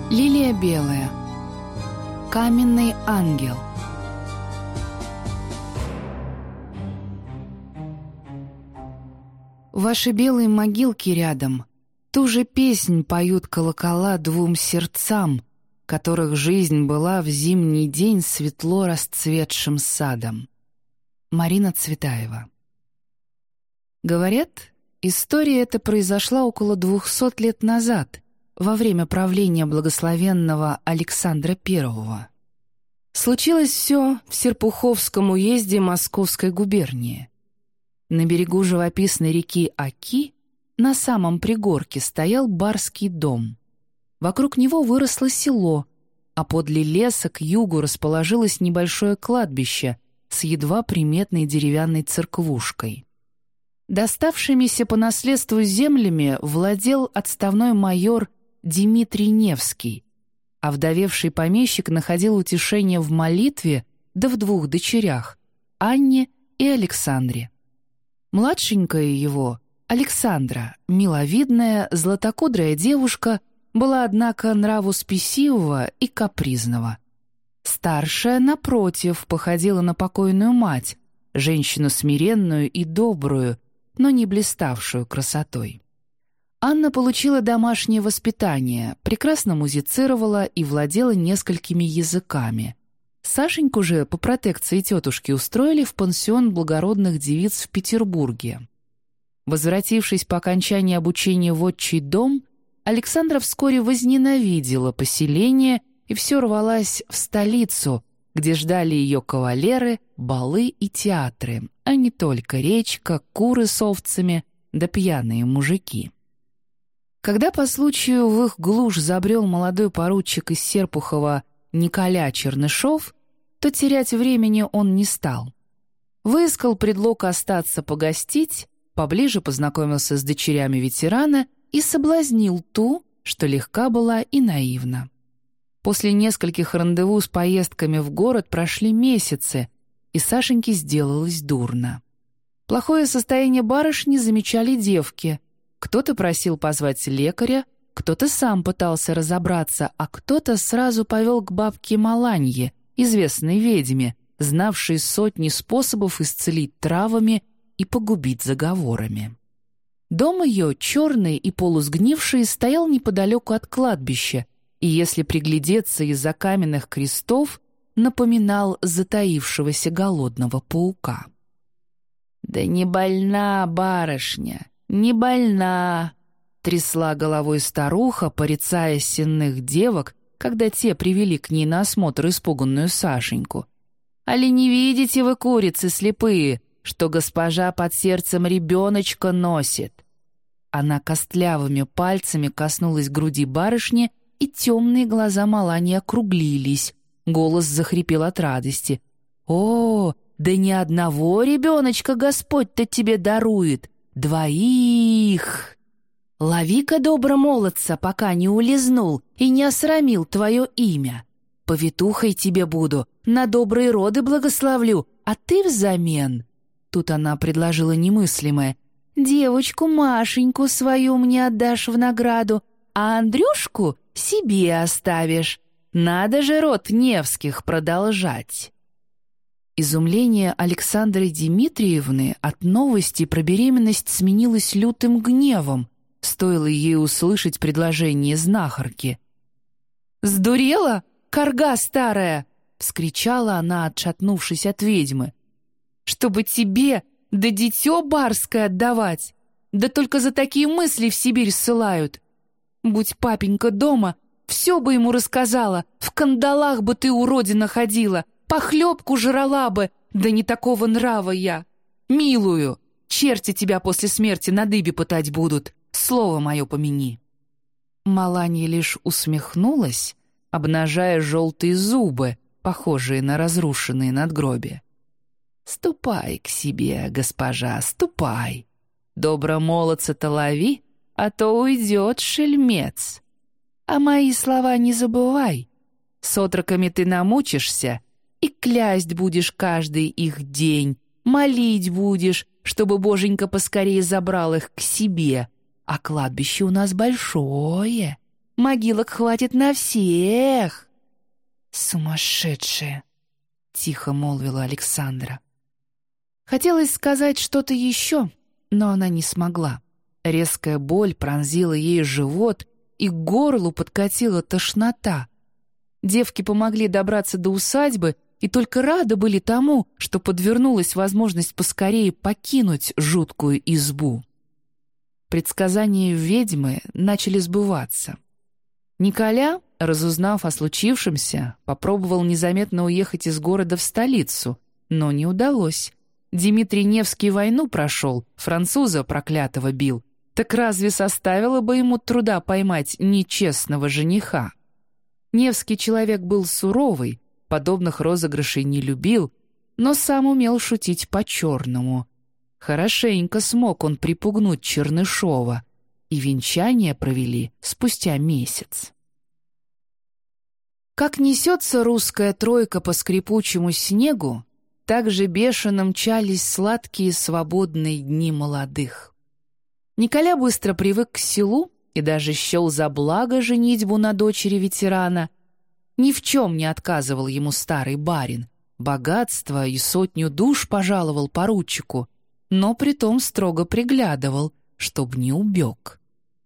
Лилия белая. Каменный ангел. Ваши белые могилки рядом, ту же песнь поют колокола двум сердцам, которых жизнь была в зимний день светло расцветшим садом. Марина Цветаева. Говорят, история эта произошла около 200 лет назад, во время правления благословенного Александра I. Случилось все в Серпуховском уезде Московской губернии. На берегу живописной реки Оки, на самом пригорке, стоял барский дом. Вокруг него выросло село, а подле леса к югу расположилось небольшое кладбище с едва приметной деревянной церквушкой. Доставшимися по наследству землями владел отставной майор Дмитрий Невский, а вдовевший помещик находил утешение в молитве да в двух дочерях — Анне и Александре. Младшенькая его, Александра, миловидная, златокудрая девушка, была, однако, нраву спесивого и капризного. Старшая, напротив, походила на покойную мать, женщину смиренную и добрую, но не блиставшую красотой. Анна получила домашнее воспитание, прекрасно музицировала и владела несколькими языками. Сашеньку же по протекции тетушки устроили в пансион благородных девиц в Петербурге. Возвратившись по окончании обучения в отчий дом, Александра вскоре возненавидела поселение и все рвалась в столицу, где ждали ее кавалеры, балы и театры, а не только речка, куры с овцами да пьяные мужики. Когда по случаю в их глушь забрел молодой поручик из Серпухова Николя Чернышов, то терять времени он не стал. Выискал предлог остаться погостить, поближе познакомился с дочерями ветерана и соблазнил ту, что легка была и наивна. После нескольких рандеву с поездками в город прошли месяцы, и Сашеньке сделалось дурно. Плохое состояние барышни замечали девки. Кто-то просил позвать лекаря, кто-то сам пытался разобраться, а кто-то сразу повел к бабке Маланье, известной ведьме, знавшей сотни способов исцелить травами и погубить заговорами. Дом ее, черный и полусгнивший, стоял неподалеку от кладбища, и, если приглядеться из-за каменных крестов, напоминал затаившегося голодного паука. «Да не больна барышня, не больна!» — трясла головой старуха, порицая сенных девок, когда те привели к ней на осмотр испуганную Сашеньку. «Али не видите вы, курицы слепые, что госпожа под сердцем ребеночка носит?» Она костлявыми пальцами коснулась груди барышни, и темные глаза Малани округлились. Голос захрипел от радости. «О, да ни одного ребеночка Господь-то тебе дарует! Двоих! Лови-ка, добро молодца, пока не улизнул и не осрамил твое имя. Повитухой тебе буду, на добрые роды благословлю, а ты взамен...» Тут она предложила немыслимое. «Девочку Машеньку свою мне отдашь в награду, а Андрюшку себе оставишь. Надо же род Невских продолжать». Изумление Александры Дмитриевны от новости про беременность сменилось лютым гневом, стоило ей услышать предложение знахарки. «Сдурела, карга старая!» — вскричала она, отшатнувшись от ведьмы. «Чтобы тебе да дитё барское отдавать! Да только за такие мысли в Сибирь ссылают! Будь папенька дома, все бы ему рассказала, в кандалах бы ты, уродина, ходила, похлебку жрала бы, да не такого нрава я. Милую, черти тебя после смерти на дыбе пытать будут, слово мое помяни». Маланья лишь усмехнулась, обнажая желтые зубы, похожие на разрушенные надгробия. «Ступай к себе, госпожа, ступай. Добро молодца-то лови, а то уйдет шельмец. А мои слова не забывай. С отроками ты намучишься, и клясть будешь каждый их день, молить будешь, чтобы Боженька поскорее забрал их к себе. А кладбище у нас большое. Могилок хватит на всех!» «Сумасшедшая!» — тихо молвила Александра. Хотелось сказать что-то еще, но она не смогла. Резкая боль пронзила ей живот, и к горлу подкатила тошнота. Девки помогли добраться до усадьбы и только рады были тому, что подвернулась возможность поскорее покинуть жуткую избу. Предсказания ведьмы начали сбываться. Николя, разузнав о случившемся, попробовал незаметно уехать из города в столицу, но не удалось. Дмитрий Невский войну прошел, француза проклятого бил. Так разве составило бы ему труда поймать нечестного жениха? Невский человек был суровый, подобных розыгрышей не любил, но сам умел шутить по-черному. Хорошенько смог он припугнуть Чернышова, и венчание провели спустя месяц. Как несется русская тройка по скрипучему снегу, так же бешено мчались сладкие свободные дни молодых. Николя быстро привык к селу и даже счел за благо женитьбу на дочери ветерана. Ни в чем не отказывал ему старый барин. Богатство и 100 душ пожаловал поручику, но притом строго приглядывал, чтоб не убег.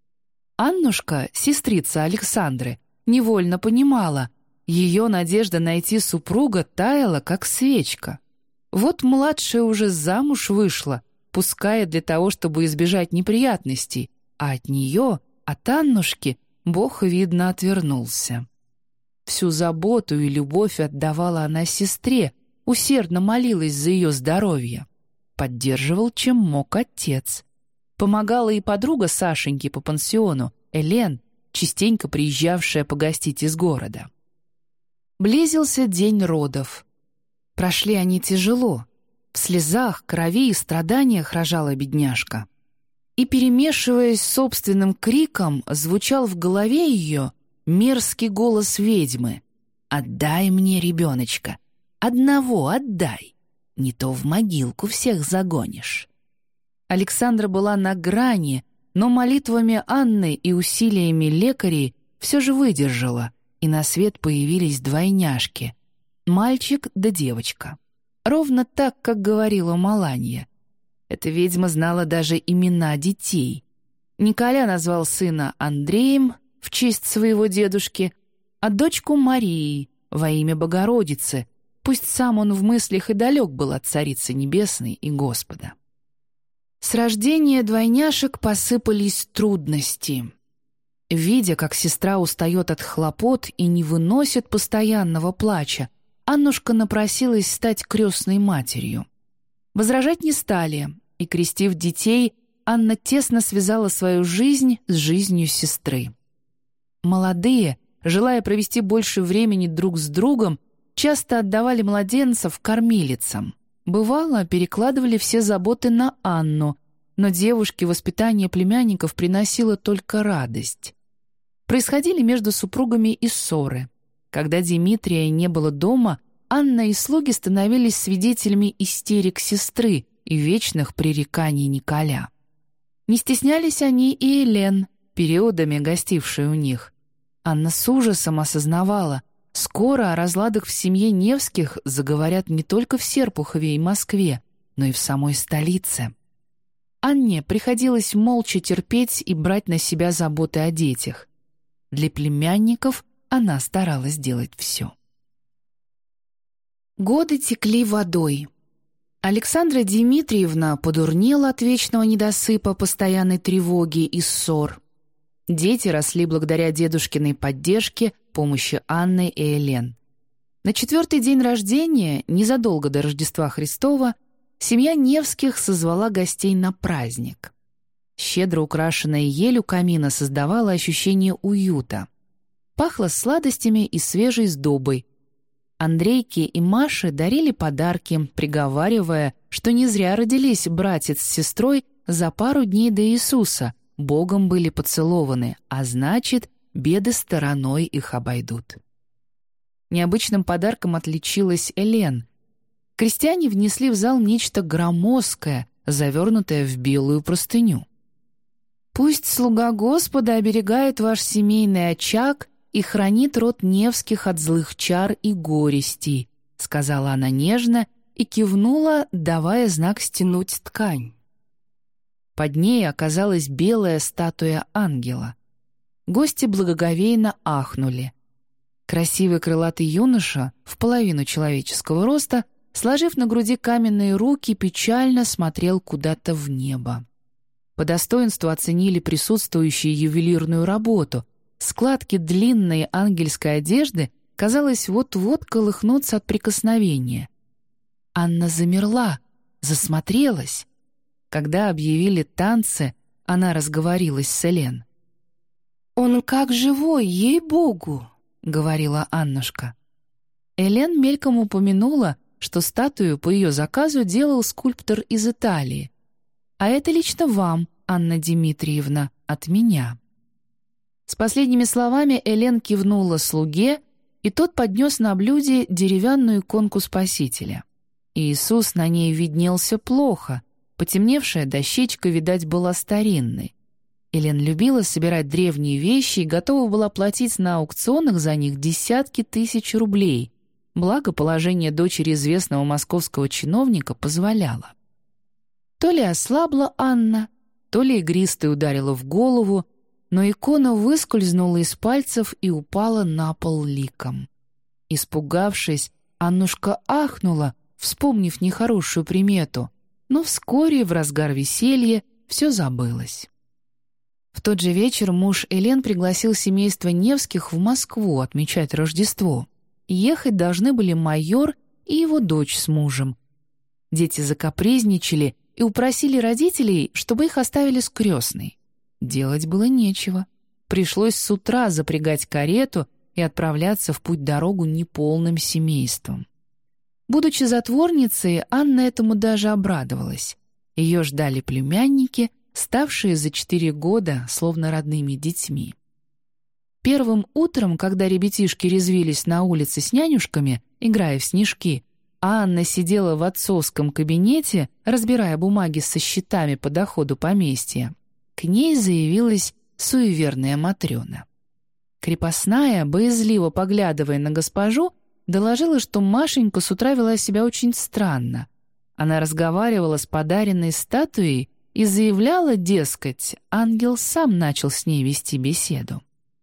Аннушка, сестрица Александры, невольно понимала, ее надежда найти супруга таяла, как свечка. Вот младшая уже замуж вышла, пускай для того, чтобы избежать неприятностей, а от нее, от Аннушки, Бог, видно, отвернулся. Всю заботу и любовь отдавала она сестре, усердно молилась за ее здоровье. Поддерживал, чем мог, отец. Помогала и подруга Сашеньки по пансиону, Элен, частенько приезжавшая погостить из города. Близился день родов. Прошли они тяжело. В слезах, крови и страданиях рожала бедняжка. И, перемешиваясь с собственным криком, звучал в голове ее мерзкий голос ведьмы: «Отдай мне ребеночка! Одного отдай! Не то в могилку всех загонишь!» Александра была на грани, но молитвами Анны и усилиями лекарей все же выдержала, и на свет появились двойняшки — мальчик да девочка. Ровно так, как говорила Маланья. Эта ведьма знала даже имена детей. Николя назвал сына Андреем в честь своего дедушки, а дочку Марией во имя Богородицы, пусть сам он в мыслях и далек был от Царицы Небесной и Господа. С рождения двойняшек посыпались трудности. Видя, как сестра устает от хлопот и не выносит постоянного плача, Аннушка напросилась стать крестной матерью. Возражать не стали, и, крестив детей, Анна тесно связала свою жизнь с жизнью сестры. Молодые, желая провести больше времени друг с другом, часто отдавали младенцев кормилицам. Бывало, перекладывали все заботы на Анну, но девушке воспитание племянников приносило только радость. Происходили между супругами и ссоры. Когда Дмитрия не было дома, Анна и слуги становились свидетелями истерик сестры и вечных пререканий Николя. Не стеснялись они и Элен, периодами гостившей у них. Анна с ужасом осознавала, скоро о разладах в семье Невских заговорят не только в Серпухове и Москве, но и в самой столице. Анне приходилось молча терпеть и брать на себя заботы о детях. Для племянников она старалась делать все. Годы текли водой. Александра Дмитриевна подурнела от вечного недосыпа, постоянной тревоги и ссор. Дети росли благодаря дедушкиной поддержке, помощи Анны и Элен. На 4-й день рождения, незадолго до Рождества Христова, семья Невских созвала гостей на праздник. Щедро украшенная ель у камина создавала ощущение уюта. Пахло сладостями и свежей сдобой. Андрейке и Маше дарили подарки, приговаривая, что не зря родились братец с сестрой за пару дней до Иисуса, Богом были поцелованы, а значит, беды стороной их обойдут. Необычным подарком отличилась Элен. Крестьяне внесли в зал нечто громоздкое, завернутое в белую простыню. «Пусть слуга Господа оберегает ваш семейный очаг и хранит род Невских от злых чар и горестей», сказала она нежно и кивнула, давая знак стянуть ткань. Под ней оказалась белая статуя ангела. Гости благоговейно ахнули. Красивый крылатый юноша, в половину человеческого роста, сложив на груди каменные руки, печально смотрел куда-то в небо. По достоинству оценили присутствующие ювелирную работу. Складки длинной ангельской одежды, казалось, вот-вот колыхнутся от прикосновения. Анна замерла, засмотрелась. Когда объявили танцы, она разговорилась с Элен. «Он как живой, ей-богу!» — говорила Аннушка. Элен мельком упомянула, что статую по ее заказу делал скульптор из Италии. «А это лично вам, Анна Дмитриевна, от меня». С последними словами Элен кивнула слуге, и тот поднес на блюде деревянную иконку Спасителя. Иисус на ней виднелся плохо, потемневшая дощечка, видать, была старинной. Элен любила собирать древние вещи и готова была платить на аукционах за них десятки тысяч рублей, благо положение дочери известного московского чиновника позволяло. То ли ослабла Анна, то ли игристой ударила в голову, но икона выскользнула из пальцев и упала на пол ликом. Испугавшись, Аннушка ахнула, вспомнив нехорошую примету, но вскоре, в разгар веселья, все забылось. В тот же вечер муж Элен пригласил семейство Невских в Москву отмечать Рождество. Ехать должны были майор и его дочь с мужем. Дети закапризничали и упросили родителей, чтобы их оставили с крестной. Делать было нечего. Пришлось с утра запрягать карету и отправляться в путь-дорогу неполным семейством. Будучи затворницей, Анна этому даже обрадовалась. Ее ждали племянники, ставшие за 4 года словно родными детьми. Первым утром, когда ребятишки резвились на улице с нянюшками, играя в снежки, а Анна сидела в отцовском кабинете, разбирая бумаги со счетами по доходу поместья, к ней заявилась суеверная Матрена. Крепостная, боязливо поглядывая на госпожу, доложила, что Машенька с утра вела себя очень странно. Она разговаривала с подаренной статуей и заявляла, дескать, ангел сам начал с ней вести беседу.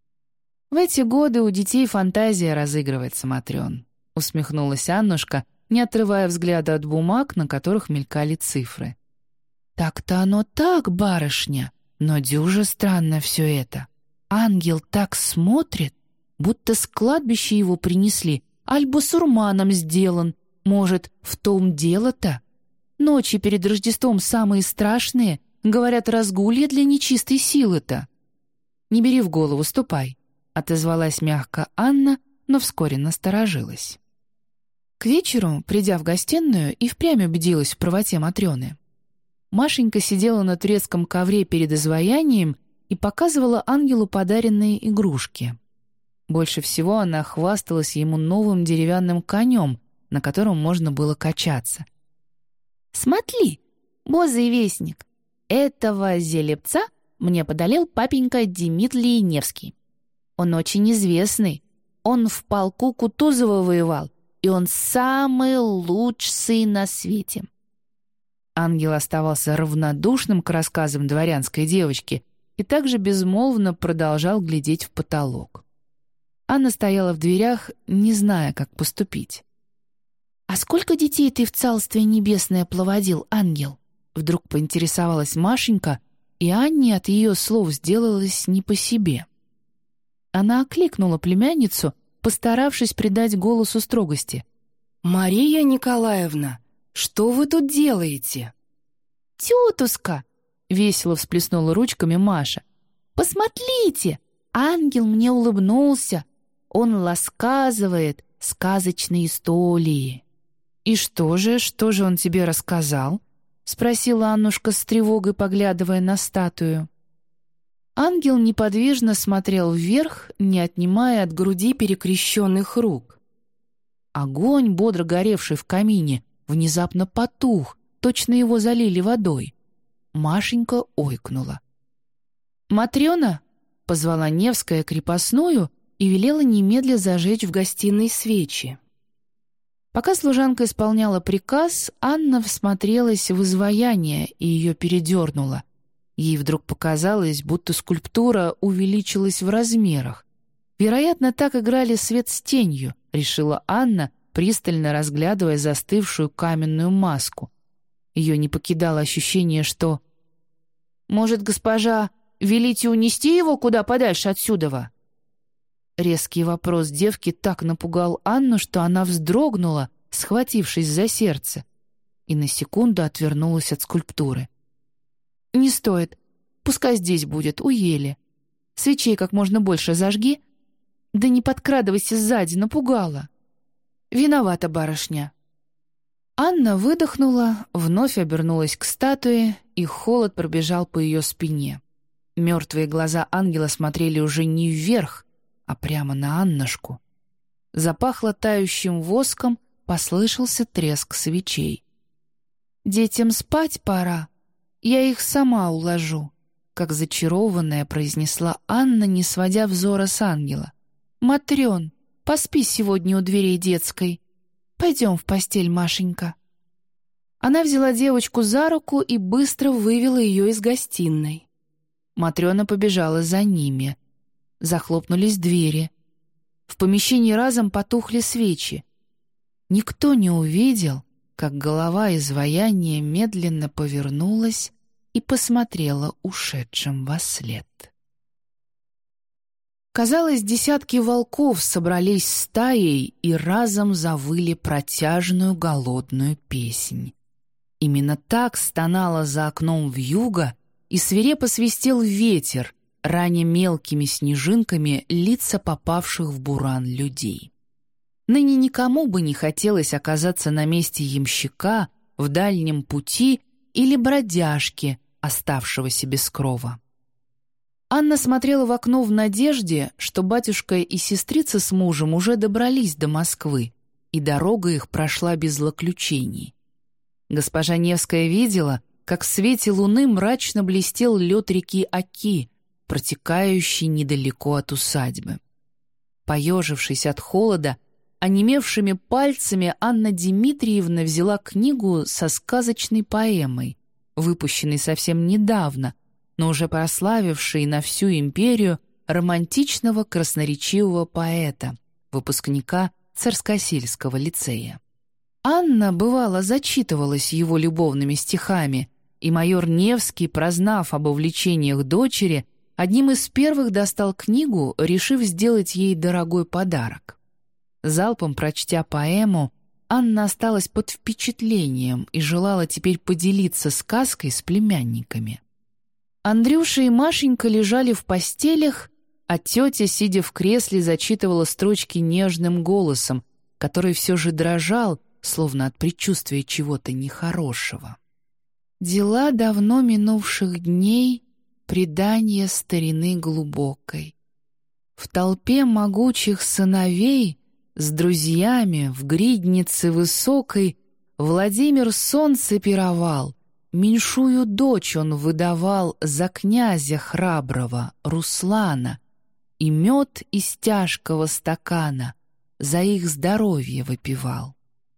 «В эти годы у детей фантазия разыгрывается, Матрён», — усмехнулась Аннушка, не отрывая взгляда от бумаг, на которых мелькали цифры. «Так-то оно так, барышня, но дюже странно все это. Ангел так смотрит, будто с кладбища его принесли, аль басурманом сделан. Может, в том дело-то? Ночи перед Рождеством самые страшные, говорят, разгулье для нечистой силы-то». «Не бери в голову, ступай», — отозвалась мягко Анна, но вскоре насторожилась. К вечеру, придя в гостиную, и впрямь убедилась в правоте Матрёны. Машенька сидела на турецком ковре перед изваянием и показывала ангелу подаренные игрушки. Больше всего она хвасталась ему новым деревянным конем, на котором можно было качаться. «Смотри, бозый вестник, этого зелепца мне подарил папенька Дмитрий Невский. Он очень известный, он в полку Кутузова воевал, и он самый лучший на свете». Ангел оставался равнодушным к рассказам дворянской девочки и также безмолвно продолжал глядеть в потолок. Анна стояла в дверях, не зная, как поступить. «А сколько детей ты в Царствие Небесное плодил, ангел?» Вдруг поинтересовалась Машенька, и Анне от ее слов сделалось не по себе. Она окликнула племянницу, постаравшись придать голосу строгости. «Мария Николаевна, что вы тут делаете?» «Тетушка!» — весело всплеснула ручками Маша. «Посмотрите! Ангел мне улыбнулся. Он рассказывает сказочные истории». «И что же он тебе рассказал?» — спросила Аннушка с тревогой, поглядывая на статую. Ангел неподвижно смотрел вверх, не отнимая от груди перекрещенных рук. Огонь, бодро горевший в камине, внезапно потух, точно его залили водой. Машенька ойкнула. «Матрёна!» — позвала Невская крепостную и велела немедля зажечь в гостиной свечи. Пока служанка исполняла приказ, Анна всмотрелась в изваяние и ее передернуло. Ей вдруг показалось, будто скульптура увеличилась в размерах. Вероятно, так играли свет с тенью, решила Анна, пристально разглядывая застывшую каменную маску. Ее не покидало ощущение, что... «Может, госпожа, велите унести его куда подальше отсюдова?» Резкий вопрос девки так напугал Анну, что она вздрогнула, схватившись за сердце, и на секунду отвернулась от скульптуры. «Не стоит. Пускай здесь будет, у ели. Свечей как можно больше зажги. Да не подкрадывайся сзади, напугала. Виновата барышня». Анна выдохнула, вновь обернулась к статуе, и холод пробежал по ее спине. Мертвые глаза ангела смотрели уже не вверх, а прямо на Аннушку. Запахло тающим воском, послышался треск свечей. «Детям спать пора. Я их сама уложу», — как зачарованная произнесла Анна, не сводя взора с ангела. «Матрён, поспи сегодня у дверей детской. Пойдем в постель, Машенька». Она взяла девочку за руку и быстро вывела ее из гостиной. Матрёна побежала за ними. Захлопнулись двери. В помещении разом потухли свечи. Никто не увидел, как голова изваяния медленно повернулась и посмотрела ушедшим вослед. Казалось, десятки волков собрались стаей и разом завыли протяжную голодную песнь. Именно так стонало за окном вьюга, и свирепо свистел ветер, раня мелкими снежинками лица попавших в буран людей. Ныне никому бы не хотелось оказаться на месте ямщика, в дальнем пути или бродяжки, оставшегося без крова. Анна смотрела в окно в надежде, что батюшка и сестрица с мужем уже добрались до Москвы, и дорога их прошла без злоключений. Госпожа Невская видела, как в свете луны мрачно блестел лед реки Оки, протекающий недалеко от усадьбы. Поежившись от холода, онемевшими пальцами Анна Дмитриевна взяла книгу со сказочной поэмой, выпущенной совсем недавно, но уже прославившей на всю империю романтичного красноречивого поэта, выпускника Царскосельского лицея. Анна, бывало, зачитывалась его любовными стихами, и майор Невский, прознав об увлечениях дочери, одним из первых достал книгу, решив сделать ей дорогой подарок. Залпом прочтя поэму, Анна осталась под впечатлением и желала теперь поделиться сказкой с племянниками. Андрюша и Машенька лежали в постелях, а тетя, сидя в кресле, зачитывала строчки нежным голосом, который все же дрожал, словно от предчувствия чего-то нехорошего. «Дела давно минувших дней, предания старины глубокой. В толпе могучих сыновей с друзьями в гриднице высокой Владимир солнце пировал, меньшую дочь он выдавал за князя храброго Руслана, и мед из тяжкого стакана за их здоровье выпивал».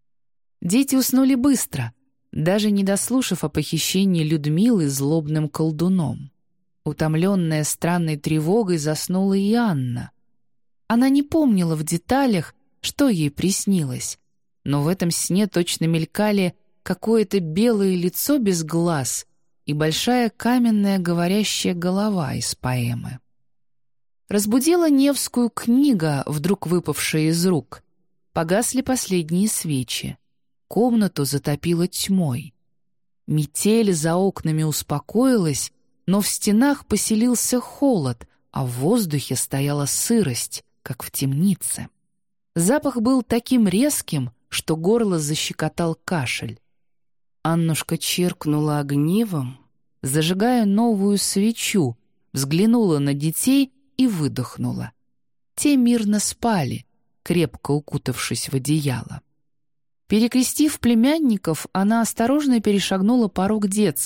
Дети уснули быстро, даже не дослушав о похищении Людмилы злобным колдуном. Утомленная странной тревогой заснула и Анна. Она не помнила в деталях, что ей приснилось, но в этом сне точно мелькали какое-то белое лицо без глаз и большая каменная говорящая голова из поэмы. Разбудила Невскую книга, вдруг выпавшая из рук. Погасли последние свечи. Комнату затопило тьмой. Метель за окнами успокоилась, но в стенах поселился холод, а в воздухе стояла сырость, как в темнице. Запах был таким резким, что горло защекотал кашель. Аннушка чиркнула огнивом, зажигая новую свечу, взглянула на детей и выдохнула. Те мирно спали, крепко укутавшись в одеяло. Перекрестив племянников, она осторожно перешагнула порог детской,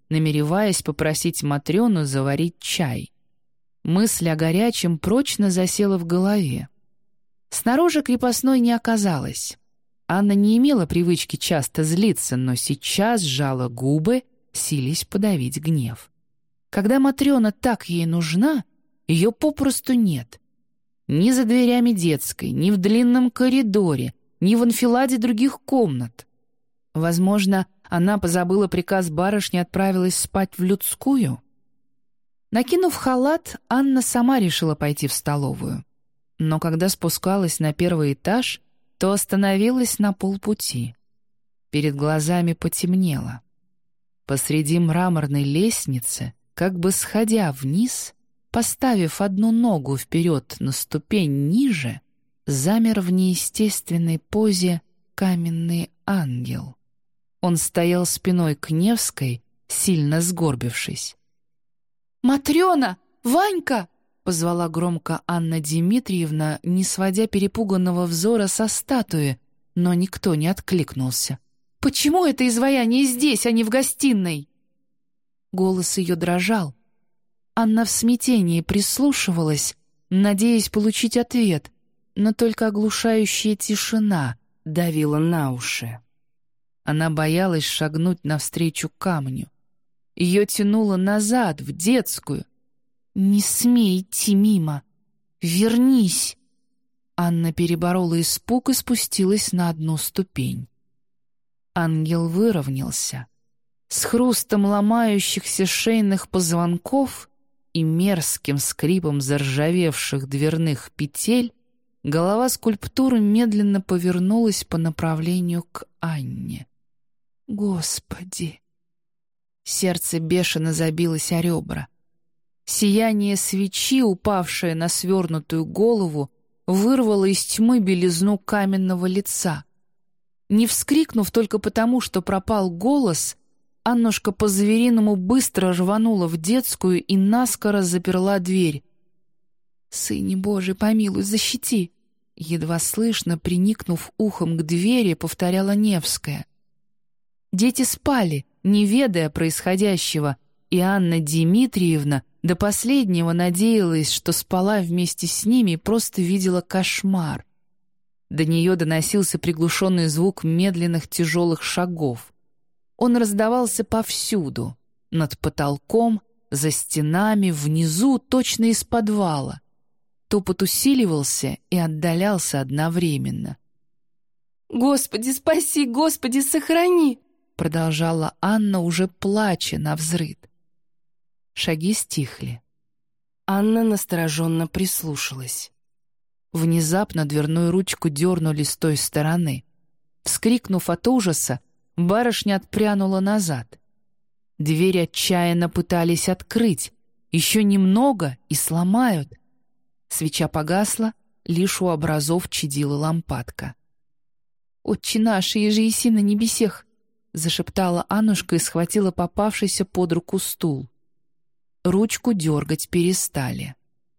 намереваясь попросить Матрёну заварить чай. Мысль о горячем прочно засела в голове. Снаружи крепостной не оказалось. Анна не имела привычки часто злиться, но сейчас сжала губы, силясь подавить гнев. Когда Матрёна так ей нужна, ее попросту нет. Ни за дверями детской, ни в длинном коридоре, ни в анфиладе других комнат. Возможно, она позабыла приказ барышни и отправилась спать в людскую? Накинув халат, Анна сама решила пойти в столовую. Но когда спускалась на первый этаж, то остановилась на полпути. Перед глазами потемнело. Посреди мраморной лестницы, как бы сходя вниз, поставив одну ногу вперед на ступень ниже, замер в неестественной позе каменный ангел. Он стоял спиной к Невской, сильно сгорбившись. «Матрёна! Ванька!» — позвала громко Анна Дмитриевна, не сводя перепуганного взора со статуи, но никто не откликнулся. «Почему это изваяние здесь, а не в гостиной?» Голос ее дрожал. Анна в смятении прислушивалась, надеясь получить ответ, но только оглушающая тишина давила на уши. Она боялась шагнуть навстречу камню. Ее тянуло назад, в детскую. «Не смей идти мимо! Вернись!» Анна переборола испуг и спустилась на одну ступень. Ангел выровнялся. С хрустом ломающихся шейных позвонков и мерзким скрипом заржавевших дверных петель голова скульптуры медленно повернулась по направлению к Анне. «Господи!» Сердце бешено забилось о ребра. Сияние свечи, упавшее на свернутую голову, вырвало из тьмы белизну каменного лица. Не вскрикнув только потому, что пропал голос, Аннушка по-звериному быстро рванула в детскую и наскоро заперла дверь. «Сыне Божий, помилуй, защити!» Едва слышно, приникнув ухом к двери, повторяла Невская. Дети спали, не ведая происходящего, и Анна Дмитриевна до последнего надеялась, что спала вместе с ними и просто видела кошмар. До нее доносился приглушенный звук медленных тяжелых шагов. Он раздавался повсюду, над потолком, за стенами, внизу, точно из подвала. Топот усиливался и отдалялся одновременно. «Господи, спаси! Господи, сохрани!» продолжала Анна, уже плача навзрыд. Шаги стихли. Анна настороженно прислушалась. Внезапно дверную ручку дернули с той стороны. Вскрикнув от ужаса, барышня отпрянула назад. Дверь отчаянно пытались открыть. Еще немного и сломают. Свеча погасла, лишь у образов чадила лампадка. «Отче наш, иже еси на небесех!» зашептала Аннушка и схватила попавшийся под руку стул. Ручку дергать перестали.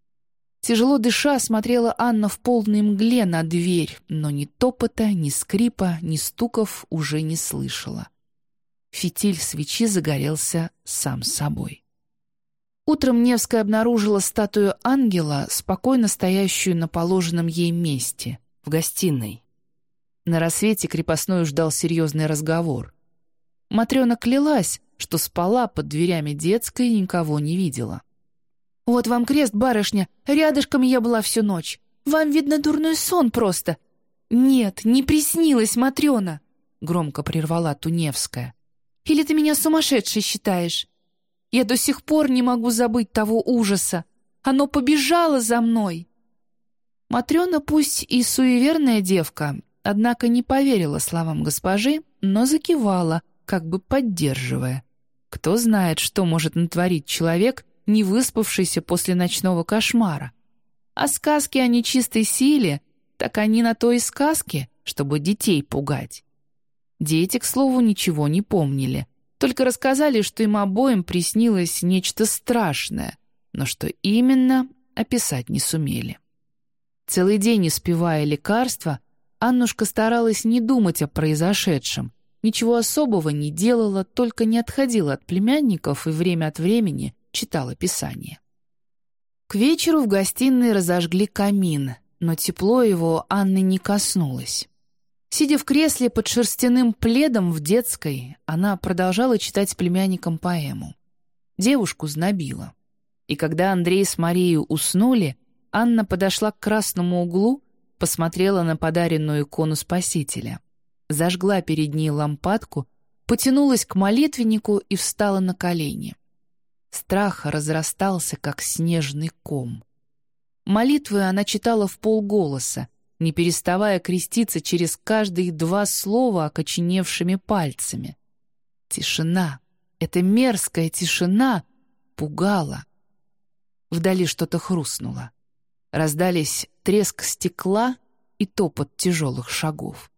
Тяжело дыша, смотрела Анна в полной мгле на дверь, но ни топота, ни скрипа, ни стуков уже не слышала. Фитиль свечи загорелся сам собой. Утром Невская обнаружила статую ангела, спокойно стоящую на положенном ей месте, в гостиной. На рассвете крепостной ждал серьезный разговор. Матрёна клялась, что спала под дверями детской и никого не видела. «Вот вам крест, барышня, рядышком я была всю ночь. Вам, видно, дурной сон просто». «Нет, не приснилось, Матрёна», — громко прервала Туневская. «Или ты меня сумасшедшей считаешь? Я до сих пор не могу забыть того ужаса. Оно побежало за мной». Матрёна, пусть и суеверная девка, однако не поверила словам госпожи, но закивала, как бы поддерживая. Кто знает, что может натворить человек, не выспавшийся после ночного кошмара. А сказки о нечистой силе, так они на то и сказки, чтобы детей пугать. Дети, к слову, ничего не помнили, только рассказали, что им обоим приснилось нечто страшное, но что именно, описать не сумели. Целый день, испивая лекарства, Аннушка старалась не думать о произошедшем, ничего особого не делала, только не отходила от племянников и время от времени читала Писание. К вечеру в гостиной разожгли камин, но тепло его Анны не коснулось. Сидя в кресле под шерстяным пледом в детской, она продолжала читать племянникам поэму. Девушку знобило. И когда Андрей с Марией уснули, Анна подошла к красному углу, посмотрела на подаренную икону Спасителя, зажгла перед ней лампадку, потянулась к молитвеннику и встала на колени. Страх разрастался, как снежный ком. Молитвы она читала вполголоса, не переставая креститься через каждые 2 слова окоченевшими пальцами. Тишина, эта мерзкая тишина, пугала. Вдали что-то хрустнуло. Раздались треск стекла и топот тяжелых шагов.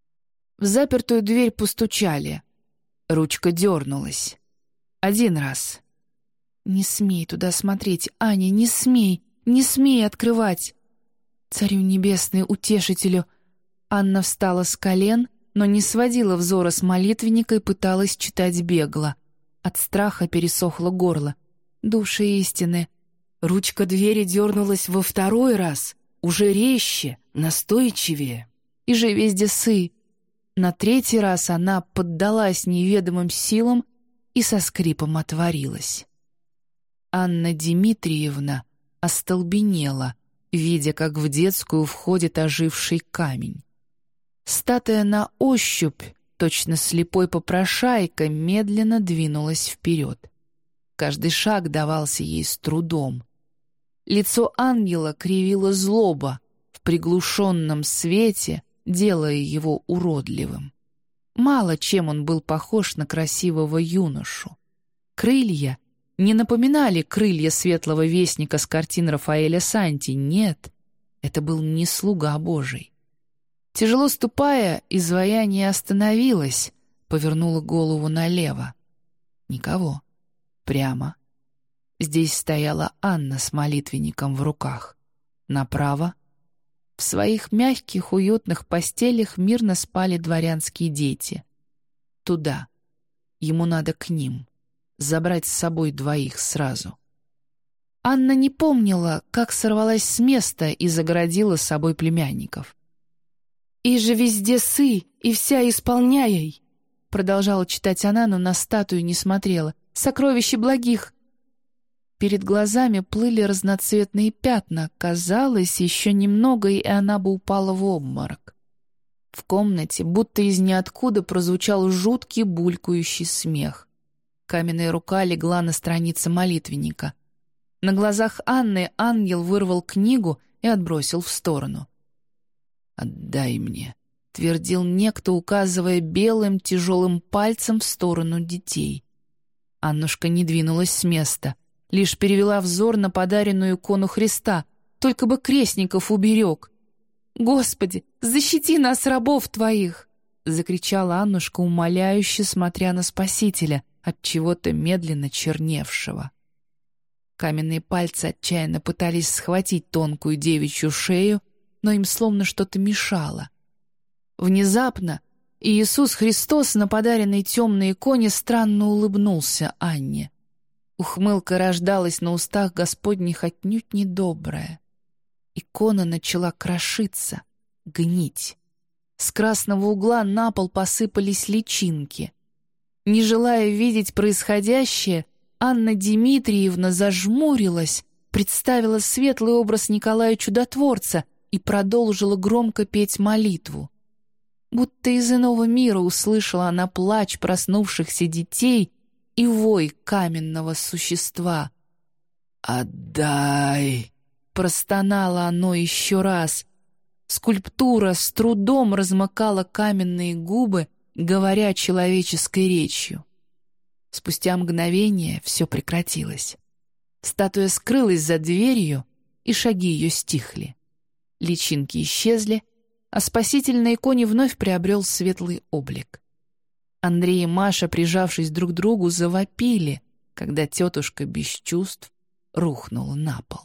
В запертую дверь постучали. Ручка дернулась. 1 раз. «Не смей туда смотреть, Аня, не смей, не смей открывать!» «Царю небесный, утешителю!» Анна встала с колен, но не сводила взора с молитвенника и пыталась читать бегло. От страха пересохло горло. «Души истины!» Ручка двери дернулась во 2 раз, уже резче, настойчивее. «И же везде сы!» На 3 раз она поддалась неведомым силам и со скрипом отворилась. Анна Дмитриевна остолбенела, видя, как в детскую входит оживший камень. Статуя на ощупь, точно слепой попрошайка, медленно двинулась вперед. Каждый шаг давался ей с трудом. Лицо ангела кривило злоба, в приглушенном свете делая его уродливым. Мало чем он был похож на красивого юношу. Крылья не напоминали крылья светлого вестника с картин Рафаэля Санти, нет, это был не слуга Божий. Тяжело ступая, изваяние остановилось, повернуло голову налево. Никого. Прямо. Здесь стояла Анна с молитвенником в руках. Направо. В своих мягких, уютных постелях мирно спали дворянские дети. Туда. Ему надо к ним. Забрать с собой 2 сразу. Анна не помнила, как сорвалась с места и загородила с собой племянников. «И же везде сы, и вся исполняй!» Продолжала читать она, но на статую не смотрела. «Сокровище благих!» Перед глазами плыли разноцветные пятна. Казалось, еще немного, и она бы упала в обморок. В комнате, будто из ниоткуда, прозвучал жуткий булькающий смех. Каменная рука легла на странице молитвенника. На глазах Анны ангел вырвал книгу и отбросил в сторону. «Отдай мне», — твердил некто, указывая белым тяжелым пальцем в сторону детей. Аннушка не двинулась с места, лишь перевела взор на подаренную икону Христа, только бы крестников уберег. «Господи, защити нас, рабов Твоих!» — закричала Аннушка, умоляюще смотря на Спасителя, от чего-то медленно черневшего. Каменные пальцы отчаянно пытались схватить тонкую девичью шею, но им словно что-то мешало. Внезапно Иисус Христос на подаренной темной иконе странно улыбнулся Анне. Ухмылка рождалась на устах Господних отнюдь недобрая. Икона начала крошиться, гнить. С красного угла на пол посыпались личинки. Не желая видеть происходящее, Анна Дмитриевна зажмурилась, представила светлый образ Николая Чудотворца и продолжила громко петь молитву. Будто из иного мира услышала она плач проснувшихся детей и вой каменного существа. «Отдай!» — простонало оно еще раз. Скульптура с трудом размыкала каменные губы, говоря человеческой речью. Спустя мгновение все прекратилось. Статуя скрылась за дверью, и шаги ее стихли. Личинки исчезли, а Спаситель на иконе вновь приобрел светлый облик. Андрей и Маша, прижавшись друг к другу, завопили, когда тетушка без чувств рухнула на пол.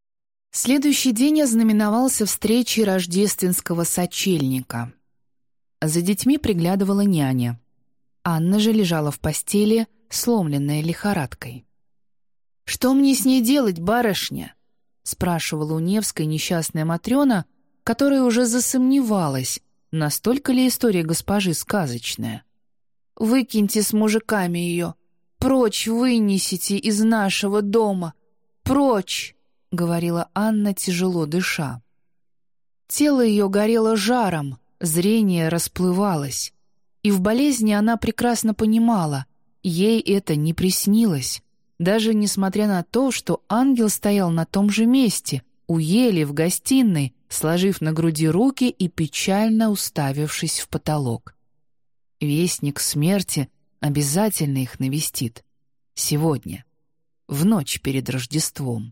Следующий день ознаменовался встречей рождественского сочельника. За детьми приглядывала няня. Анна же лежала в постели, сломленная лихорадкой. «Что мне с ней делать, барышня?» — спрашивала у Невской несчастная Матрёна, которая уже засомневалась, настолько ли история госпожи сказочная. «Выкиньте с мужиками ее, прочь вынесите из нашего дома, прочь!» — говорила Анна, тяжело дыша. Тело ее горело жаром, зрение расплывалось. И в болезни она прекрасно понимала, ей это не приснилось, даже несмотря на то, что ангел стоял на том же месте, у ели в гостиной, сложив на груди руки и печально уставившись в потолок. Вестник смерти обязательно их навестит. Сегодня, в ночь перед Рождеством.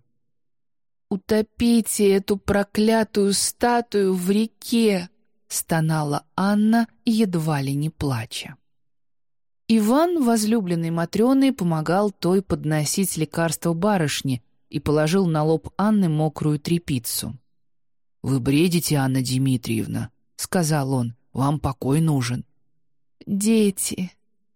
«Утопите эту проклятую статую в реке!» — стонала Анна, едва ли не плача. Иван, возлюбленный Матрёны, помогал той подносить лекарство барышне и положил на лоб Анны мокрую тряпицу. «Вы бредите, Анна Дмитриевна», — сказал он, — «вам покой нужен». «Дети,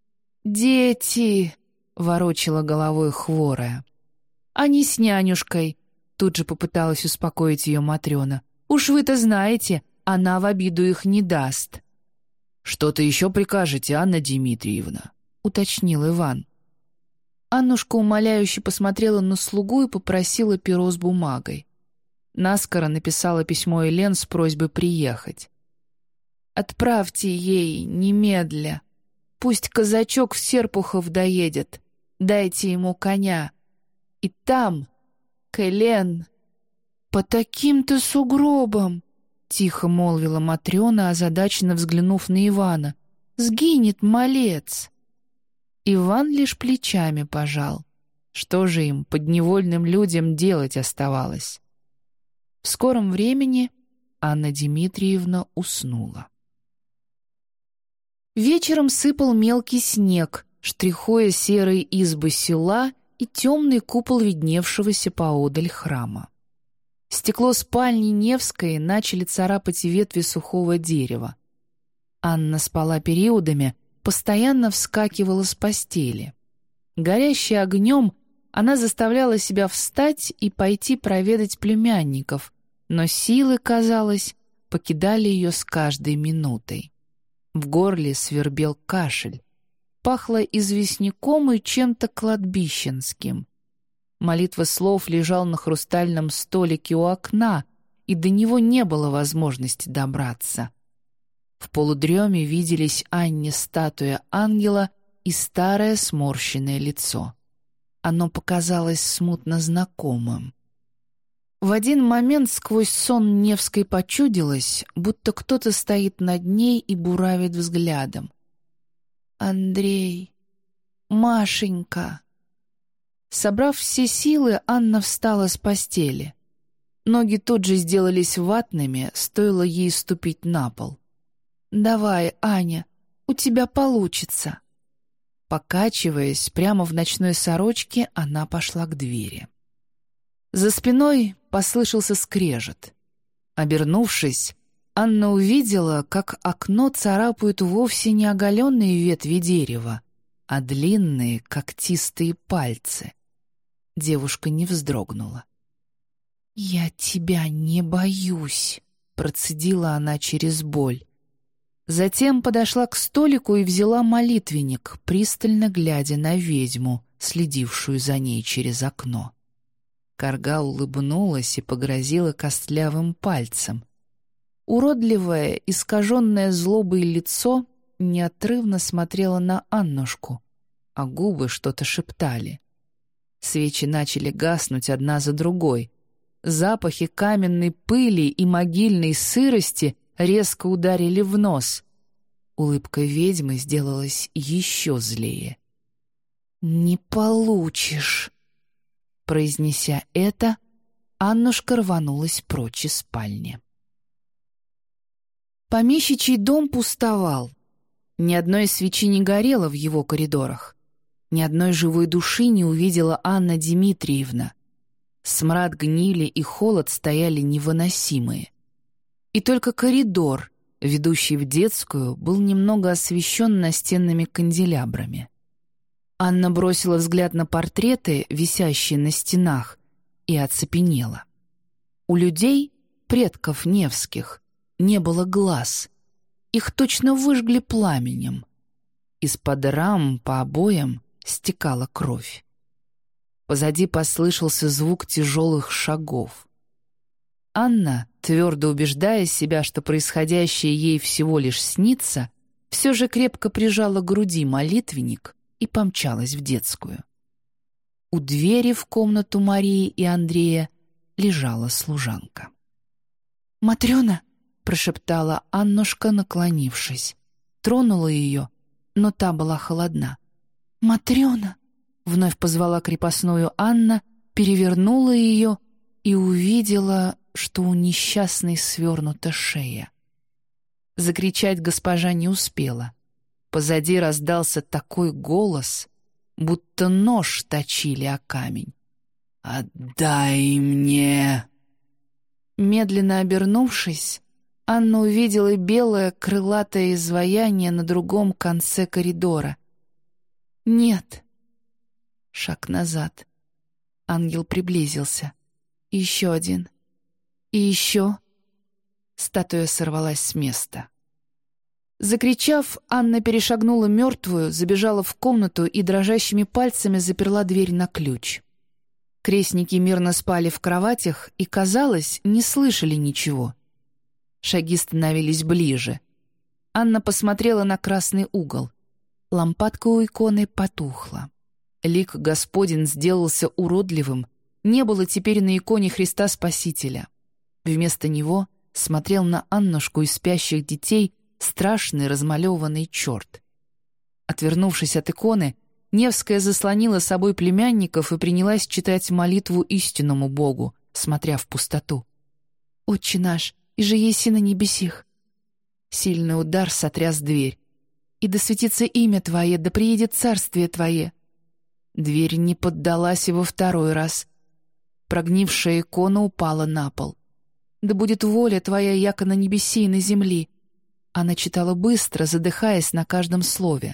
дети!» — ворочала головой хворая. «Они с нянюшкой», — тут же попыталась успокоить ее Матрёна. «Уж вы-то знаете, она в обиду их не даст». «Что-то еще прикажете, Анна Дмитриевна?» — уточнил Иван. Аннушка умоляюще посмотрела на слугу и попросила перо с бумагой. Наскоро написала письмо Елен с просьбой приехать. «Отправьте ей немедля. Пусть казачок в Серпухов доедет. Дайте ему коня. И там, к Елен, по таким-то сугробам», — тихо молвила Матрёна, озадаченно взглянув на Ивана. «Сгинет малец». Иван лишь плечами пожал. Что же им, подневольным людям, делать оставалось? В скором времени Анна Дмитриевна уснула. Вечером сыпал мелкий снег, штрихуя серые избы села и темный купол видневшегося поодаль храма. Стекло спальни Невской начали царапать ветви сухого дерева. Анна спала периодами, постоянно вскакивала с постели. Горящая огнем, она заставляла себя встать и пойти проведать племянников, но силы, казалось, покидали ее с каждой минутой. В горле свербел кашель. Пахло известняком и чем-то кладбищенским. Молитва слов лежал на хрустальном столике у окна, и до него не было возможности добраться. В полудреме виделись Анне статуя ангела и старое сморщенное лицо. Оно показалось смутно знакомым. В один момент сквозь сон Невской почудилось, будто кто-то стоит над ней и буравит взглядом. «Андрей! Машенька!» Собрав все силы, Анна встала с постели. Ноги тут же сделались ватными, стоило ей ступить на пол. «Давай, Аня, у тебя получится!» Покачиваясь, прямо в ночной сорочке, она пошла к двери. За спиной послышался скрежет. Обернувшись, Анна увидела, как окно царапают вовсе не оголенные ветви дерева, а длинные когтистые пальцы. Девушка не вздрогнула. «Я тебя не боюсь», — процедила она через боль. Затем подошла к столику и взяла молитвенник, пристально глядя на ведьму, следившую за ней через окно. Карга улыбнулась и погрозила костлявым пальцем. Уродливое, искаженное злобой лицо неотрывно смотрело на Аннушку, а губы что-то шептали. Свечи начали гаснуть одна за другой. Запахи каменной пыли и могильной сырости резко ударили в нос. Улыбка ведьмы сделалась еще злее. «Не получишь!» Произнеся это, Аннушка рванулась прочь из спальни. Помещичий дом пустовал. Ни одной свечи не горело в его коридорах. Ни одной живой души не увидела Анна Дмитриевна. Смрад гнили и холод стояли невыносимые. И только коридор, Ведущий в детскую был немного освещен настенными канделябрами. Анна бросила взгляд на портреты, висящие на стенах, и оцепенела. У людей, предков Невских, не было глаз. Их точно выжгли пламенем. Из-под рам по обоям стекала кровь. Позади послышался звук тяжелых шагов. Анна, твердо убеждая себя, что происходящее ей всего лишь снится, все же крепко прижала к груди молитвенник и помчалась в детскую. У двери в комнату Марии и Андрея лежала служанка. «Матрёна!» — прошептала Аннушка, наклонившись. Тронула ее, но та была холодна. «Матрёна!» — вновь позвала крепостную Анна, перевернула ее и увидела, что у несчастной свернута шея. Закричать госпожа не успела. Позади раздался такой голос, будто нож точили о камень. «Отдай мне!» Медленно обернувшись, Анна увидела белое крылатое изваяние на другом конце коридора. «Нет!» Шаг назад. Ангел приблизился. Еще один. И еще. Статуя сорвалась с места. Закричав, Анна перешагнула мертвую, забежала в комнату и дрожащими пальцами заперла дверь на ключ. Крестники мирно спали в кроватях и, казалось, не слышали ничего. Шаги становились ближе. Анна посмотрела на красный угол. Лампадка у иконы потухла. Лик Господень сделался уродливым. Не было теперь на иконе Христа Спасителя. Вместо него смотрел на Аннушку из спящих детей страшный размалеванный черт. Отвернувшись от иконы, Невская заслонила собой племянников и принялась читать молитву истинному Богу, смотря в пустоту. «Отче наш, иже еси на небесих». Сильный удар сотряс дверь. «И да светится имя Твое, да приедет царствие Твое». Дверь не поддалась и во второй раз. Прогнившая икона упала на пол. «Да будет воля Твоя, яко на небеси и на земли». Она читала быстро, задыхаясь на каждом слове.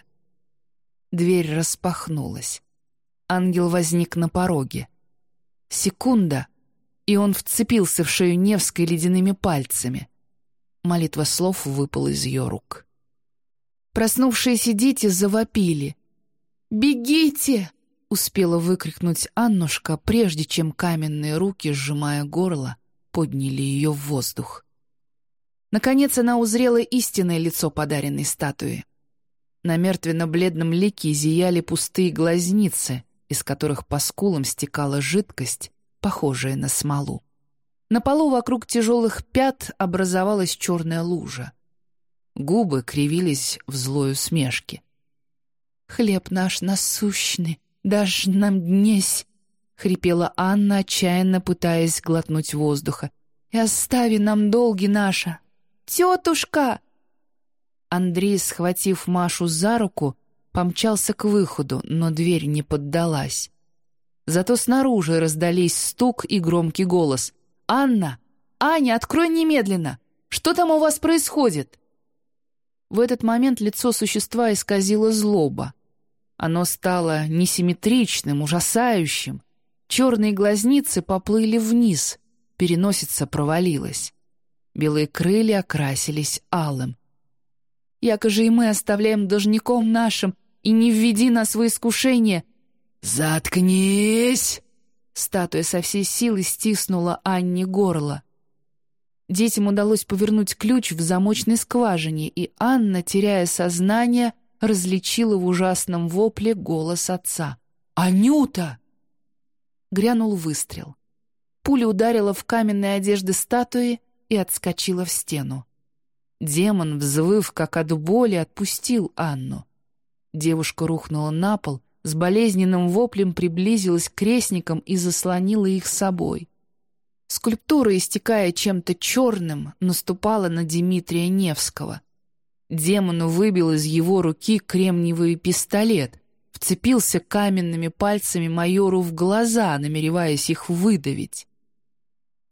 Дверь распахнулась. Ангел возник на пороге. Секунда, и он вцепился в шею Невской ледяными пальцами. Молитва слов выпала из ее рук. Проснувшиеся дети завопили. «Бегите!» — успела выкрикнуть Аннушка, прежде чем каменные руки, сжимая горло, подняли ее в воздух. Наконец она узрела истинное лицо подаренной статуи. На мертвенно-бледном лике зияли пустые глазницы, из которых по скулам стекала жидкость, похожая на смолу. На полу вокруг тяжелых пят образовалась черная лужа. Губы кривились в злой усмешке. «Хлеб наш насущный, дашь нам днесь», — хрипела Анна, отчаянно пытаясь глотнуть воздуха. «И остави нам долги наши». «Тетушка!» Андрей, схватив Машу за руку, помчался к выходу, но дверь не поддалась. Зато снаружи раздались стук и громкий голос. «Анна! Аня, открой немедленно! Что там у вас происходит?» В этот момент лицо существа исказило злоба. Оно стало несимметричным, ужасающим. Черные глазницы поплыли вниз, переносица провалилась. Белые крылья окрасились алым. «Яко же и мы оставляем должником нашим, и не введи нас в искушение!» «Заткнись!» Статуя со всей силы стиснула Анне горло. Детям удалось повернуть ключ в замочной скважине, и Анна, теряя сознание, различила в ужасном вопле голос отца. «Анюта!» Грянул выстрел. Пуля ударила в каменные одежды статуи и отскочила в стену. Демон, взвыв как от боли, отпустил Анну. Девушка рухнула на пол, с болезненным воплем приблизилась к крестникам и заслонила их собой. Скульптура, истекая чем-то черным, наступала на Дмитрия Невского. Демон выбил из его руки кремниевый пистолет, вцепился каменными пальцами майору в глаза, намереваясь их выдавить.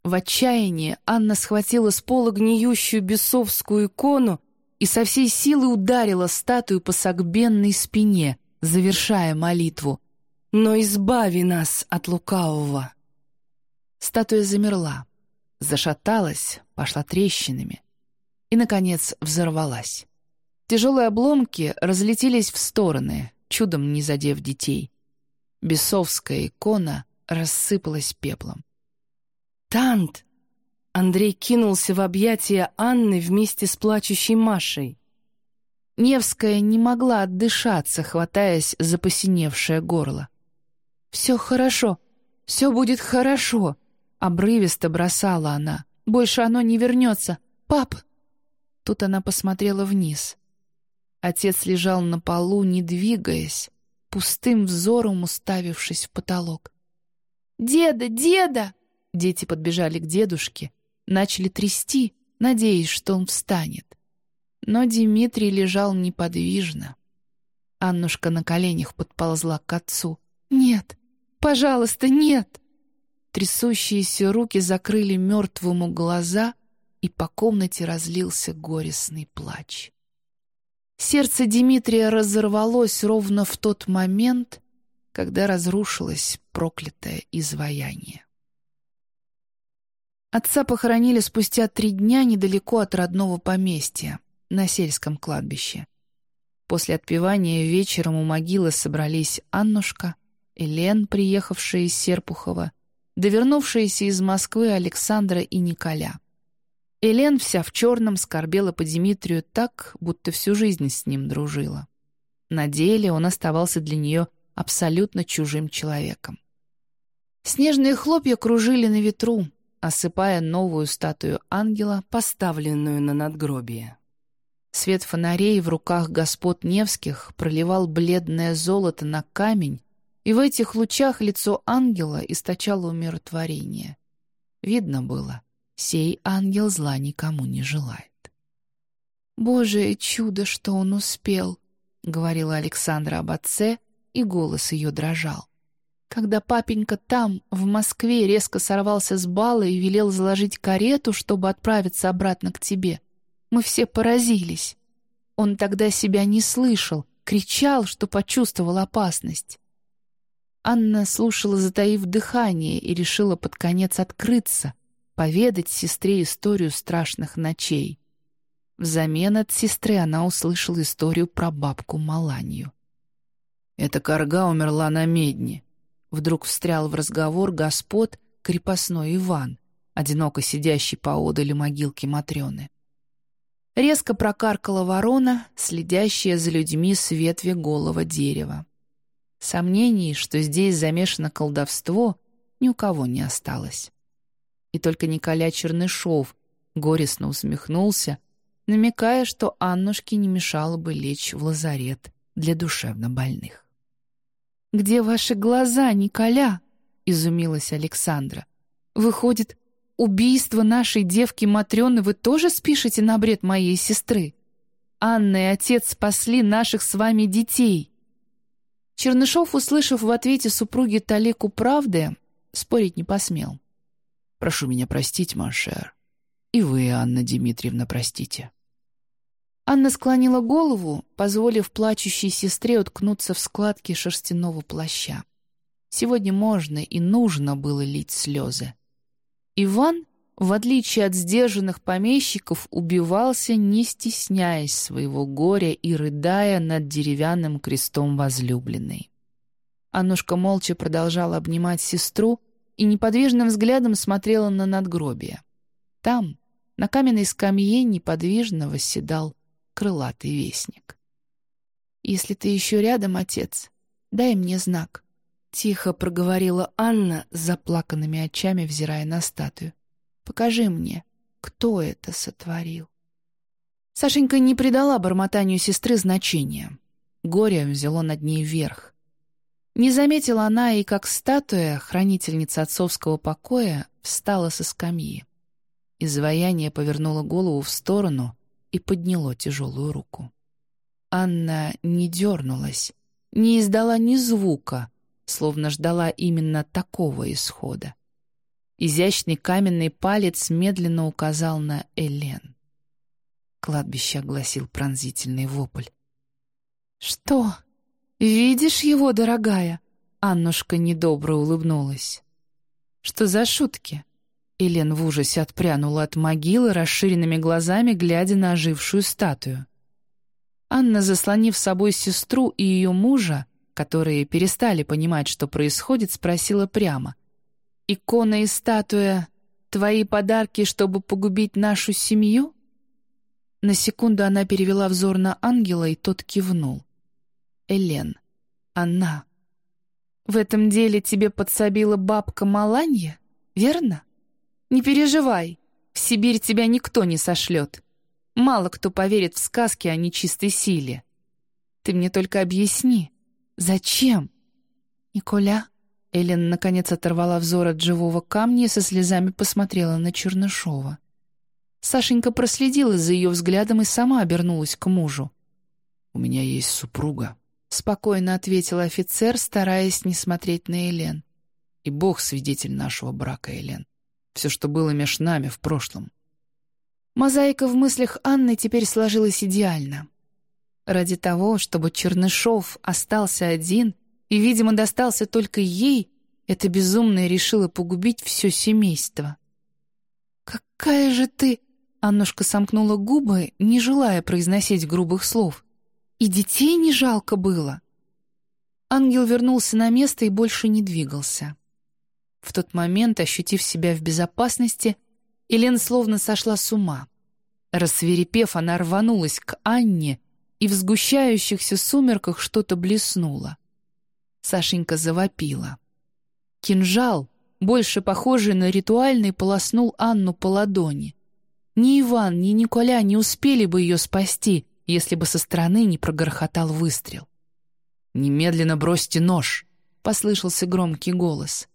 В отчаянии Анна схватила с пола гниющую бесовскую икону и со всей силы ударила статую по согбенной спине, завершая молитву: «Но избави нас от лукавого». Статуя замерла, зашаталась, пошла трещинами и, наконец, взорвалась. Тяжелые обломки разлетелись в стороны, чудом не задев детей. Бесовская икона рассыпалась пеплом. «Тант!» Андрей кинулся в объятия Анны вместе с плачущей Машей. Невская не могла отдышаться, хватаясь за посиневшее горло. «Все хорошо, все будет хорошо», — обрывисто бросала она. «Больше оно не вернется. Пап!» Тут она посмотрела вниз. Отец лежал на полу, не двигаясь, пустым взором уставившись в потолок. «Деда! Деда!» Дети подбежали к дедушке, начали трясти, надеясь, что он встанет. Но Дмитрий лежал неподвижно. Аннушка на коленях подползла к отцу. «Нет! Пожалуйста, нет!» Трясущиеся руки закрыли мертвому глаза, и по комнате разлился горестный плач. Сердце Дмитрия разорвалось ровно в тот момент, когда разрушилось проклятое изваяние. Отца похоронили спустя 3 дня недалеко от родного поместья, на сельском кладбище. После отпевания вечером у могилы собрались Аннушка, Элен, приехавшая из Серпухова, да вернувшиеся из Москвы Александра и Николя. Элен вся в черном скорбела по Дмитрию так, будто всю жизнь с ним дружила. На деле он оставался для нее абсолютно чужим человеком. Снежные хлопья кружили на ветру, осыпая новую статую ангела, поставленную на надгробие. Свет фонарей в руках господ Невских проливал бледное золото на камень, и в этих лучах лицо ангела источало умиротворение. Видно было, сей ангел зла никому не желает. «Божие чудо, что он успел!» — говорила Александра об отце, и голос ее дрожал. Когда папенька там, в Москве, резко сорвался с бала и велел заложить карету, чтобы отправиться обратно к тебе, мы все поразились. Он тогда себя не слышал, кричал, что почувствовал опасность. Анна слушала, затаив дыхание, и решила под конец открыться, поведать сестре историю страшных ночей. Взамен от сестры она услышала историю про бабку Маланью. «Эта корга умерла на медне», — вдруг встрял в разговор господ крепостной Иван, одиноко сидящий поодаль могилки Матрёны. Резко прокаркала ворона, следящая за людьми с ветви голого дерева. Сомнений, что здесь замешано колдовство, ни у кого не осталось. И только Николя Чернышов горестно усмехнулся, намекая, что Аннушке не мешало бы лечь в лазарет для душевнобольных. «Где ваши глаза, Николя?» — изумилась Александра. «Выходит, убийство нашей девки Матрёны вы тоже спишете на бред моей сестры? Анна и отец спасли наших с вами детей». Чернышов, услышав в ответе супруги талику правды, спорить не посмел. «Прошу меня простить, Машер. И вы, Анна Дмитриевна, простите». Анна склонила голову, позволив плачущей сестре уткнуться в складки шерстяного плаща. Сегодня можно и нужно было лить слезы. Иван, в отличие от сдержанных помещиков, убивался, не стесняясь своего горя и рыдая над деревянным крестом возлюбленной. Аннушка молча продолжала обнимать сестру и неподвижным взглядом смотрела на надгробие. Там, на каменной скамье, неподвижно восседал крылатый вестник. «Если ты еще рядом, отец, дай мне знак», — тихо проговорила Анна с заплаканными очами, взирая на статую. «Покажи мне, кто это сотворил». Сашенька не придала бормотанию сестры значения. Горе взяло над ней верх. Не заметила она и как статуя, хранительница отцовского покоя, встала со скамьи. Изваяние повернуло голову в сторону и подняло тяжелую руку. Анна не дернулась, не издала ни звука, словно ждала именно такого исхода. Изящный каменный палец медленно указал на Элен. Кладбище огласил пронзительный вопль. «Что? Видишь его, дорогая?» Аннушка недобро улыбнулась. «Что за шутки?» Элен в ужасе отпрянула от могилы, расширенными глазами глядя на ожившую статую. Анна, заслонив собой сестру и ее мужа, которые перестали понимать, что происходит, спросила прямо. «Икона и статуя — твои подарки, чтобы погубить нашу семью?» На секунду она перевела взор на ангела, и тот кивнул. «Элен, она. В этом деле тебе подсобила бабка Маланья, верно? Не переживай, в Сибирь тебя никто не сошлет. Мало кто поверит в сказки о нечистой силе. Ты мне только объясни, зачем?» «Николя?» Элен наконец оторвала взор от живого камня и со слезами посмотрела на Чернышова. Сашенька проследила за ее взглядом и сама обернулась к мужу. «У меня есть супруга», — спокойно ответил офицер, стараясь не смотреть на Элен. «И Бог свидетель нашего брака, Элен. Все, что было меж нами в прошлом». Мозаика в мыслях Анны теперь сложилась идеально. Ради того, чтобы Чернышов остался один и, видимо, достался только ей, эта безумная решила погубить все семейство. «Какая же ты...» — Аннушка сомкнула губы, не желая произносить грубых слов. «И детей не жалко было». Ангел вернулся на место и больше не двигался. В тот момент, ощутив себя в безопасности, Элен словно сошла с ума. Рассвирепев, она рванулась к Анне, и в сгущающихся сумерках что-то блеснуло. Сашенька завопила. Кинжал, больше похожий на ритуальный, полоснул Анну по ладони. Ни Иван, ни Николя не успели бы ее спасти, если бы со стороны не прогрохотал выстрел. «Немедленно бросьте нож!» — послышался громкий голос.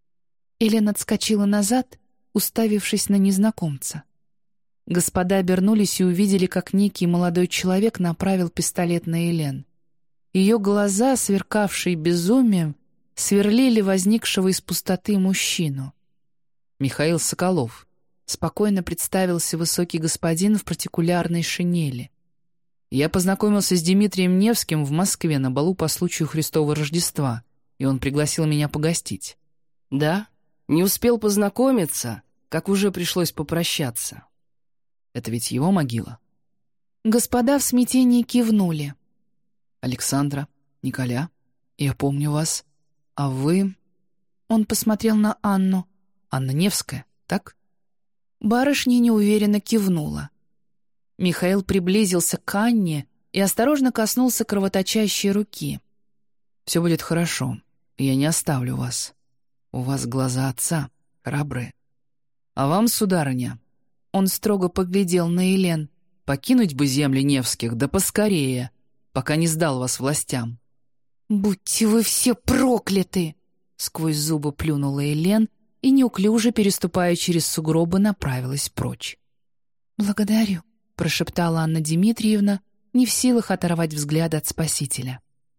Элен отскочила назад, уставившись на незнакомца. Господа обернулись и увидели, как некий молодой человек направил пистолет на Элен. Ее глаза, сверкавшие безумием, сверлили возникшего из пустоты мужчину. «Михаил Соколов», — спокойно представился высокий господин в партикулярной шинели. «Я познакомился с Дмитрием Невским в Москве на балу по случаю Христова Рождества, и он пригласил меня погостить». «Да? Не успел познакомиться, как уже пришлось попрощаться. Это ведь его могила?» Господа в смятении кивнули. «Александра, Николя, я помню вас. А вы...» Он посмотрел на Анну. «Анна Невская, так?» Барышня неуверенно кивнула. Михаил приблизился к Анне и осторожно коснулся кровоточащей руки. «Все будет хорошо, я не оставлю вас. У вас глаза отца, храбрые. А вам, сударыня...» Он строго поглядел на Элен. «Покинуть бы земли Невских, да поскорее, пока не сдал вас властям». «Будьте вы все прокляты!» Сквозь зубы плюнула Элен и, неуклюже переступая через сугробы, направилась прочь. «Благодарю», — прошептала Анна Дмитриевна, не в силах оторвать взгляд от спасителя.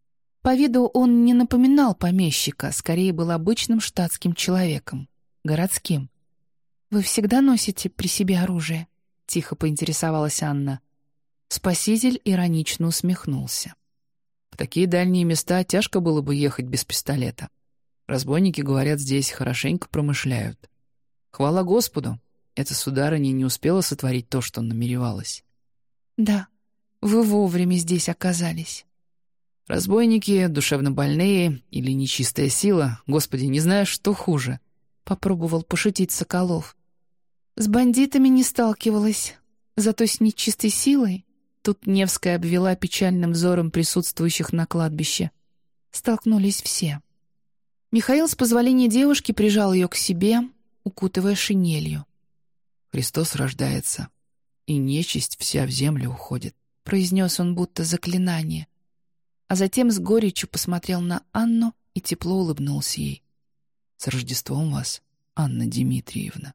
По виду он не напоминал помещика, скорее был обычным штатским человеком, городским. «Вы всегда носите при себе оружие?» — тихо поинтересовалась Анна. Спаситель иронично усмехнулся. «В такие дальние места тяжко было бы ехать без пистолета. Разбойники, говорят, здесь хорошенько промышляют. Хвала Господу, эта сударыня не успела сотворить то, что намеревалась». «Да, вы вовремя здесь оказались». «Разбойники, душевнобольные или нечистая сила, Господи, не знаю, что хуже», — попробовал пошутить Соколов. «С бандитами не сталкивалась, зато с нечистой силой...» Тут Невская обвела печальным взором присутствующих на кладбище. Столкнулись все. Михаил с позволения девушки прижал ее к себе, укутывая шинелью. «Христос рождается, и нечисть вся в землю уходит», — произнес он будто заклинание. А затем с горечью посмотрел на Анну и тепло улыбнулся ей. «С Рождеством вас, Анна Дмитриевна».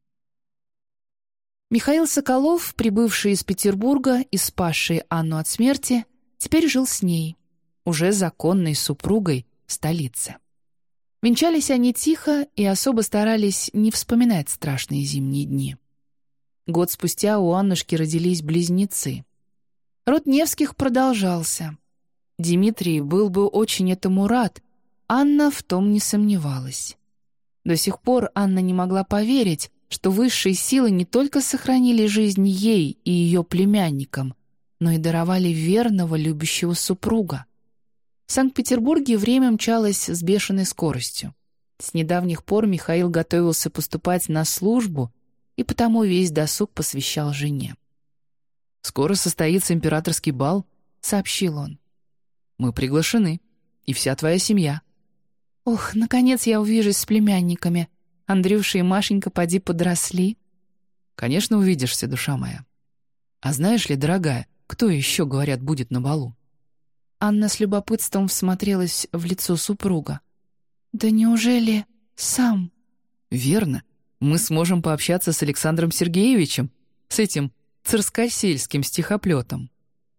Михаил Соколов, прибывший из Петербурга и спасший Анну от смерти, теперь жил с ней, уже законной супругой, в столице. Венчались они тихо и особо старались не вспоминать страшные зимние дни. Год спустя у Аннушки родились близнецы. Род Невских продолжался. Дмитрий был бы очень этому рад, Анна в том не сомневалась. До сих пор Анна не могла поверить, что высшие силы не только сохранили жизнь ей и ее племянникам, но и даровали верного, любящего супруга. В Санкт-Петербурге время мчалось с бешеной скоростью. С недавних пор Михаил готовился поступать на службу, и потому весь досуг посвящал жене. «Скоро состоится императорский бал», — сообщил он. «Мы приглашены, и вся твоя семья». «Ох, наконец я увижусь с племянниками. Андрюша и Машенька поди подросли». «Конечно, увидишься, душа моя. А знаешь ли, дорогая, кто еще, говорят, будет на балу?» Анна с любопытством всмотрелась в лицо супруга. «Да неужели сам?» «Верно. Мы сможем пообщаться с Александром Сергеевичем, с этим царскосельским стихоплетом».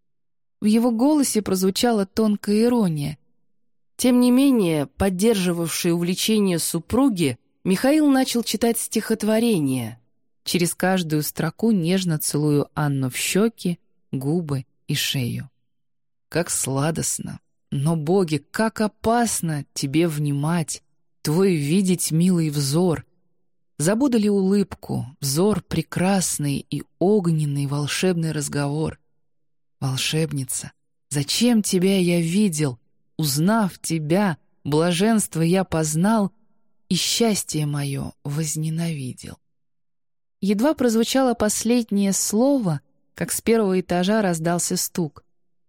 В его голосе прозвучала тонкая ирония. Тем не менее, поддерживавший увлечение супруги, Михаил начал читать стихотворение, через каждую строку нежно целуя Анну в щеки, губы и шею. «Как сладостно! Но, боги, как опасно тебе внимать, твой видеть милый взор! Забуду ли улыбку, взор прекрасный и огненный волшебный разговор? Волшебница, зачем тебя я видел? Узнав тебя, блаженство я познал и счастье мое возненавидел». Едва прозвучало последнее слово, как с первого этажа раздался стук.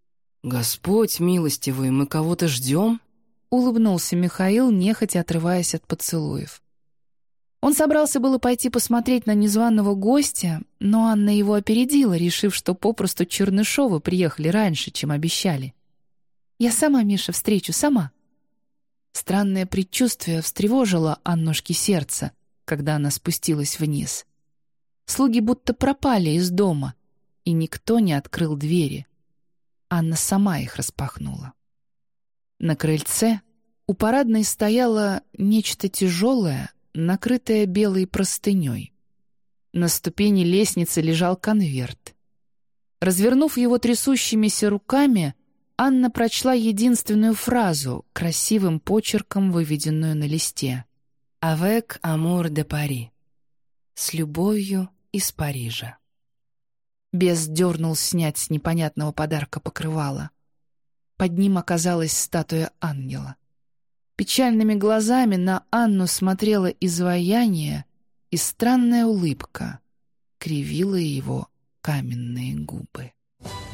«Господь милостивый, мы кого-то ждем?» — улыбнулся Михаил, нехотя отрываясь от поцелуев. Он собрался было пойти посмотреть на незваного гостя, но Анна его опередила, решив, что попросту Чернышовы приехали раньше, чем обещали. «Я сама, Миша, встречу, сама». Странное предчувствие встревожило Аннушке сердце, когда она спустилась вниз. Слуги будто пропали из дома, и никто не открыл двери. Анна сама их распахнула. На крыльце у парадной стояло нечто тяжелое, накрытое белой простыней. На ступени лестницы лежал конверт. Развернув его трясущимися руками, Анна прочла единственную фразу, красивым почерком выведенную на листе. «Avec amour de Paris» — «С любовью из Парижа». Бес дернул снять с непонятного подарка покрывало. Под ним оказалась статуя ангела. Печальными глазами на Анну смотрело изваяние, и странная улыбка кривила его каменные губы.